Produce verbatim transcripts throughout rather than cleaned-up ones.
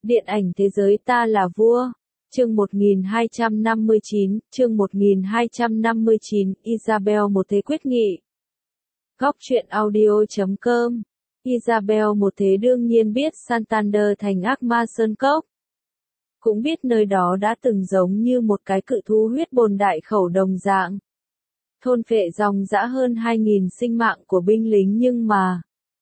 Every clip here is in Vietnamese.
Điện ảnh thế giới ta là vua. Chương một nghìn hai trăm năm mươi chín, chương một nghìn hai trăm năm mươi chín, Isabel một thế quyết nghị. Góc truyện audio chấm com. Isabel một thế đương nhiên biết Santander thành ác ma sơn cốc. Cũng biết nơi đó đã từng giống như một cái cự thú huyết bồn đại khẩu đồng dạng. Thôn phệ dòng dã hơn hai nghìn sinh mạng của binh lính nhưng mà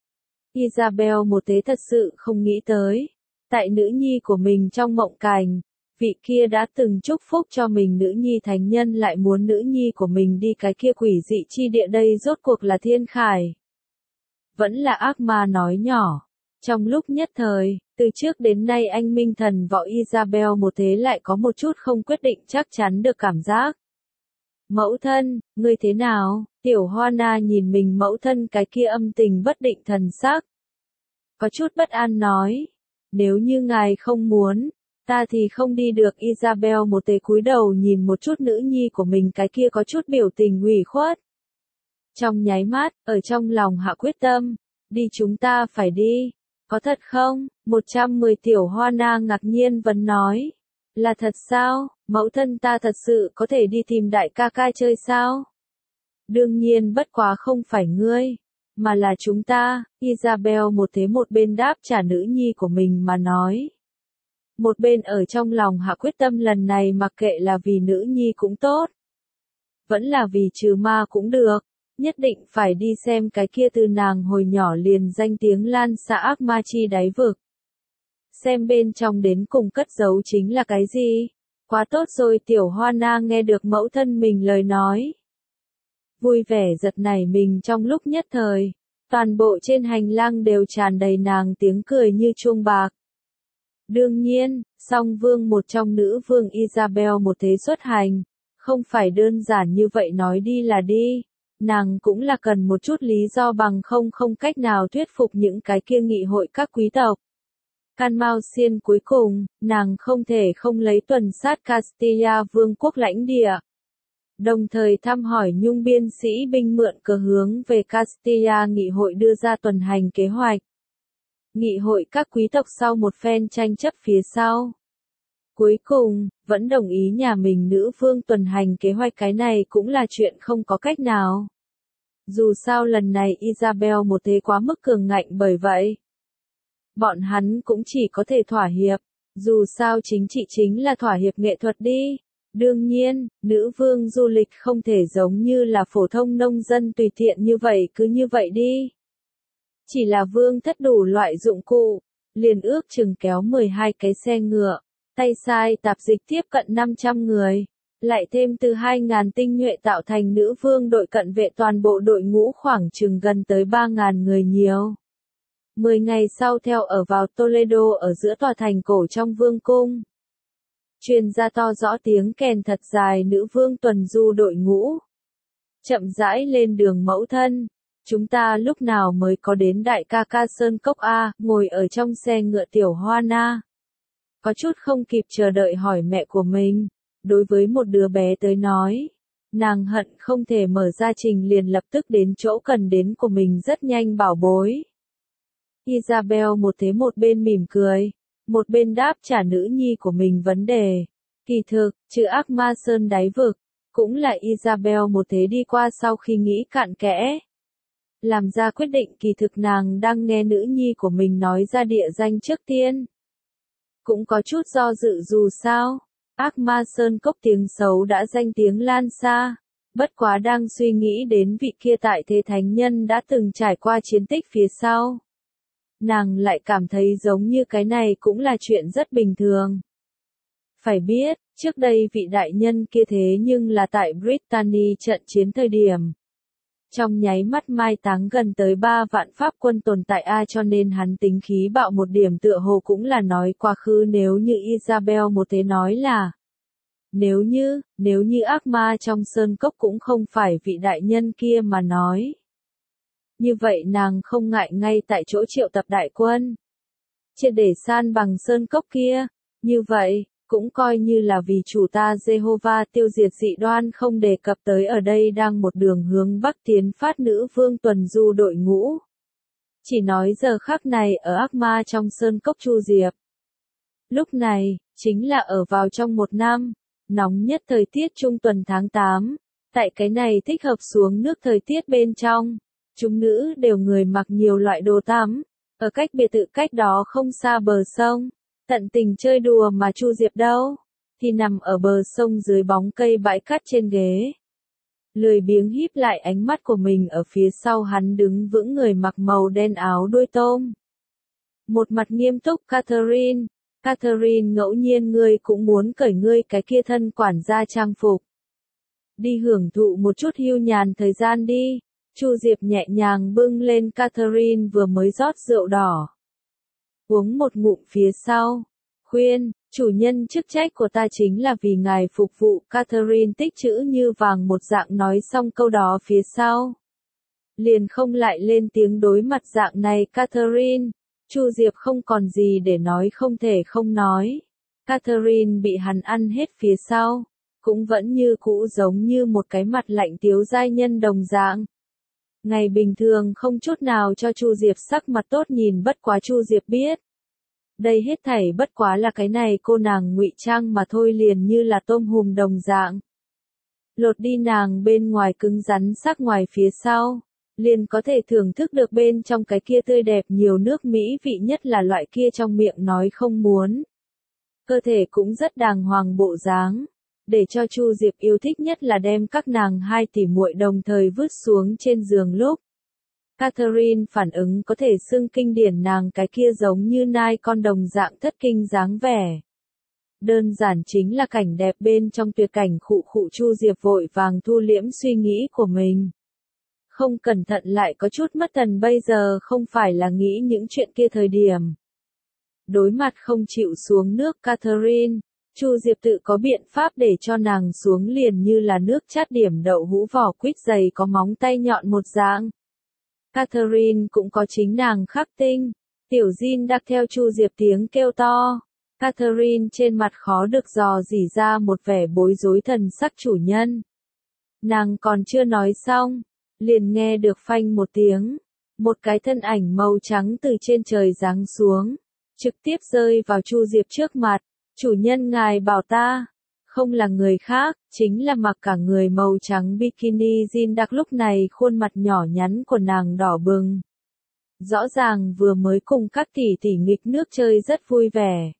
Isabel một thế thật sự không nghĩ tới. Tại nữ nhi của mình trong mộng cảnh, vị kia đã từng chúc phúc cho mình nữ nhi thánh nhân lại muốn nữ nhi của mình đi cái kia quỷ dị chi địa đây rốt cuộc là thiên khải. Vẫn là ác ma nói nhỏ. Trong lúc nhất thời, từ trước đến nay anh minh thần võ Isabel một thế lại có một chút không quyết định chắc chắn được cảm giác. Mẫu thân, ngươi thế nào? Tiểu Hoa Na nhìn mình mẫu thân cái kia âm tình bất định thần sắc. Có chút bất an nói. Nếu như ngài không muốn, ta thì không đi được. Isabel một thế cúi đầu nhìn một chút nữ nhi của mình cái kia có chút biểu tình ủy khuất. Trong nháy mắt, ở trong lòng hạ quyết tâm, đi chúng ta phải đi. Có thật không? một trăm mười Tiểu Hoa Na ngạc nhiên vấn nói. Là thật sao? Mẫu thân ta thật sự có thể đi tìm đại ca ca chơi sao? Đương nhiên bất quá không phải ngươi, mà là chúng ta. Isabel một thế một bên đáp trả nữ nhi của mình mà nói. Một bên ở trong lòng hạ quyết tâm lần này mặc kệ là vì nữ nhi cũng tốt. Vẫn là vì trừ ma cũng được. Nhất định phải đi xem cái kia từ nàng hồi nhỏ liền danh tiếng lan xa ác ma chi đáy vực. Xem bên trong đến cùng cất giấu chính là cái gì? Quá tốt rồi. Tiểu Hoa Na nghe được mẫu thân mình lời nói. Vui vẻ giật nảy mình trong lúc nhất thời. Toàn bộ trên hành lang đều tràn đầy nàng tiếng cười như chuông bạc. Đương nhiên, song vương một trong nữ vương Isabel một thế xuất hành. Không phải đơn giản như vậy nói đi là đi. Nàng cũng là cần một chút lý do bằng không không cách nào thuyết phục những cái kia nghị hội các quý tộc. Can Mao Xiên cuối cùng, nàng không thể không lấy tuần sát Castilla vương quốc lãnh địa. Đồng thời thăm hỏi nhung biên sĩ binh mượn cờ hướng về Castilla nghị hội đưa ra tuần hành kế hoạch. Nghị hội các quý tộc sau một phen tranh chấp phía sau. Cuối cùng, vẫn đồng ý nhà mình nữ vương tuần hành kế hoạch cái này cũng là chuyện không có cách nào. Dù sao lần này Isabel một thế quá mức cường ngạnh bởi vậy. Bọn hắn cũng chỉ có thể thỏa hiệp, dù sao chính trị chính là thỏa hiệp nghệ thuật đi. Đương nhiên, nữ vương du lịch không thể giống như là phổ thông nông dân tùy tiện như vậy cứ như vậy đi. Chỉ là vương thất đủ loại dụng cụ, liền ước chừng kéo mười hai cái xe ngựa, tay sai tạp dịch tiếp cận năm trăm người. Lại thêm từ hai nghìn tinh nhuệ tạo thành nữ vương đội cận vệ toàn bộ đội ngũ khoảng chừng gần tới ba nghìn người nhiều. Mười ngày sau theo ở vào Toledo ở giữa tòa thành cổ trong vương cung. Truyền ra to rõ tiếng kèn thật dài nữ vương tuần du đội ngũ. Chậm rãi lên đường mẫu thân. Chúng ta lúc nào mới có đến đại ca ca Sơn Cốc A, ngồi ở trong xe ngựa Tiểu Hoa Na. Có chút không kịp chờ đợi hỏi mẹ của mình. Đối với một đứa bé tới nói, nàng hận không thể mở ra trình liền lập tức đến chỗ cần đến của mình rất nhanh bảo bối. Isabel một thế một bên mỉm cười, một bên đáp trả nữ nhi của mình vấn đề. Kỳ thực, chữ ác ma sơn đáy vực, cũng là Isabel một thế đi qua sau khi nghĩ cặn kẽ. Làm ra quyết định kỳ thực nàng đang nghe nữ nhi của mình nói ra địa danh trước tiên. Cũng có chút do dự dù sao. Ác ma sơn cốc tiếng xấu đã danh tiếng lan xa, bất quá đang suy nghĩ đến vị kia tại thế thánh nhân đã từng trải qua chiến tích phía sau. Nàng lại cảm thấy giống như cái này cũng là chuyện rất bình thường. Phải biết, trước đây vị đại nhân kia thế nhưng là tại Brittany trận chiến thời điểm. Trong nháy mắt mai táng gần tới ba vạn pháp quân tồn tại A cho nên hắn tính khí bạo một điểm tựa hồ cũng là nói quá khứ nếu như Isabel một thế nói là. Nếu như, nếu như ác ma trong sơn cốc cũng không phải vị đại nhân kia mà nói. Như vậy nàng không ngại ngay tại chỗ triệu tập đại quân. Triệt để san bằng sơn cốc kia. Như vậy, cũng coi như là vì chủ ta Jehovah tiêu diệt dị đoan không đề cập tới ở đây đang một đường hướng bắc tiến phát nữ vương tuần du đội ngũ. Chỉ nói giờ khắc này ở ác ma trong sơn cốc Chu Diệp. Lúc này, chính là ở vào trong một năm, nóng nhất thời tiết trung tuần tháng tám. Tại cái này thích hợp xuống nước thời tiết bên trong, chúng nữ đều người mặc nhiều loại đồ tắm, ở cách biệt thự cách đó không xa bờ sông, tận tình chơi đùa mà Chu Diệp đâu, thì nằm ở bờ sông dưới bóng cây bãi cát trên ghế. Lười biếng híp lại ánh mắt của mình ở phía sau hắn đứng vững người mặc màu đen áo đuôi tôm. Một mặt nghiêm túc Catherine, Catherine ngẫu nhiên ngươi cũng muốn cởi ngươi cái kia thân quản gia trang phục. Đi hưởng thụ một chút hưu nhàn thời gian đi, Chu Diệp nhẹ nhàng bưng lên Catherine vừa mới rót rượu đỏ. Uống một ngụm phía sau, khuyên, chủ nhân chức trách của ta chính là vì ngài phục vụ. Catherine tích chữ như vàng một dạng nói xong câu đó phía sau. Liền không lại lên tiếng đối mặt dạng này Catherine, Chu Diệp không còn gì để nói không thể không nói. Catherine bị hắn ăn hết phía sau, cũng vẫn như cũ giống như một cái mặt lạnh tiếu giai nhân đồng dạng. Ngày bình thường không chút nào cho Chu Diệp sắc mặt tốt nhìn, bất quá Chu Diệp biết. Đây hết thảy bất quá là cái này cô nàng ngụy trang mà thôi, liền như là tôm hùm đồng dạng. Lột đi nàng bên ngoài cứng rắn sắc ngoài phía sau, liền có thể thưởng thức được bên trong cái kia tươi đẹp nhiều nước mỹ vị, nhất là loại kia trong miệng nói không muốn. Cơ thể cũng rất đàng hoàng bộ dáng. Để cho Chu Diệp yêu thích nhất là đem các nàng hai tỷ muội đồng thời vứt xuống trên giường lúc. Catherine phản ứng có thể xưng kinh điển, nàng cái kia giống như nai con đồng dạng thất kinh dáng vẻ. Đơn giản chính là cảnh đẹp bên trong tuyệt cảnh, khụ khụ. Chu Diệp vội vàng thu liễm suy nghĩ của mình. Không cẩn thận lại có chút mất thần, bây giờ không phải là nghĩ những chuyện kia thời điểm. Đối mặt không chịu xuống nước Catherine, Chu Diệp tự có biện pháp để cho nàng xuống liền như là nước chát điểm đậu hũ vỏ quýt dày có móng tay nhọn một dạng. Catherine cũng có chính nàng khắc tinh. Tiểu Jin đắc theo Chu Diệp tiếng kêu to. Catherine trên mặt khó được dò dỉ ra một vẻ bối rối thần sắc. Chủ nhân. Nàng còn chưa nói xong, liền nghe được phanh một tiếng. Một cái thân ảnh màu trắng từ trên trời giáng xuống, trực tiếp rơi vào Chu Diệp trước mặt. Chủ nhân ngài bảo ta, không là người khác, chính là mặc cả người màu trắng bikini Jin Đặc. Lúc này khuôn mặt nhỏ nhắn của nàng đỏ bừng. Rõ ràng vừa mới cùng các tỷ tỷ nghịch nước chơi rất vui vẻ.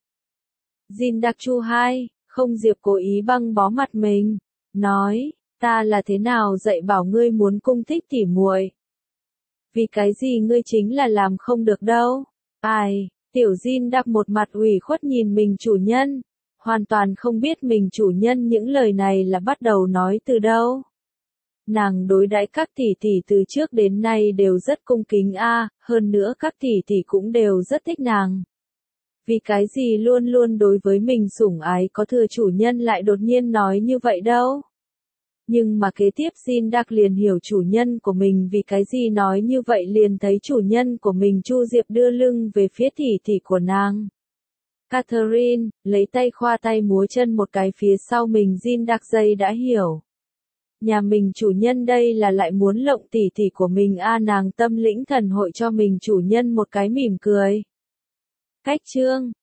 Jin Đặc Chu hai, không Diệp cố ý băng bó mặt mình, nói, ta là thế nào dạy bảo ngươi muốn cung thích tỉ muội? Vì cái gì ngươi chính là làm không được đâu? Ai? Tiểu Jin Đặc một mặt ủy khuất nhìn mình chủ nhân, hoàn toàn không biết mình chủ nhân những lời này là bắt đầu nói từ đâu. Nàng đối đãi các tỷ tỷ từ trước đến nay đều rất cung kính a, hơn nữa các tỷ tỷ cũng đều rất thích nàng. Vì cái gì luôn luôn đối với mình sủng ái có thừa chủ nhân lại đột nhiên nói như vậy đâu? Nhưng mà kế tiếp Jin Đặc liền hiểu chủ nhân của mình vì cái gì nói như vậy, liền thấy chủ nhân của mình Chu Diệp đưa lưng về phía tỷ tỷ của nàng. Catherine, lấy tay khoa tay múa chân một cái phía sau mình. Jin Đặc dây đã hiểu. Nhà mình chủ nhân đây là lại muốn lộng tỷ tỷ của mình a, nàng tâm lĩnh thần hội cho mình chủ nhân một cái mỉm cười. Cách chương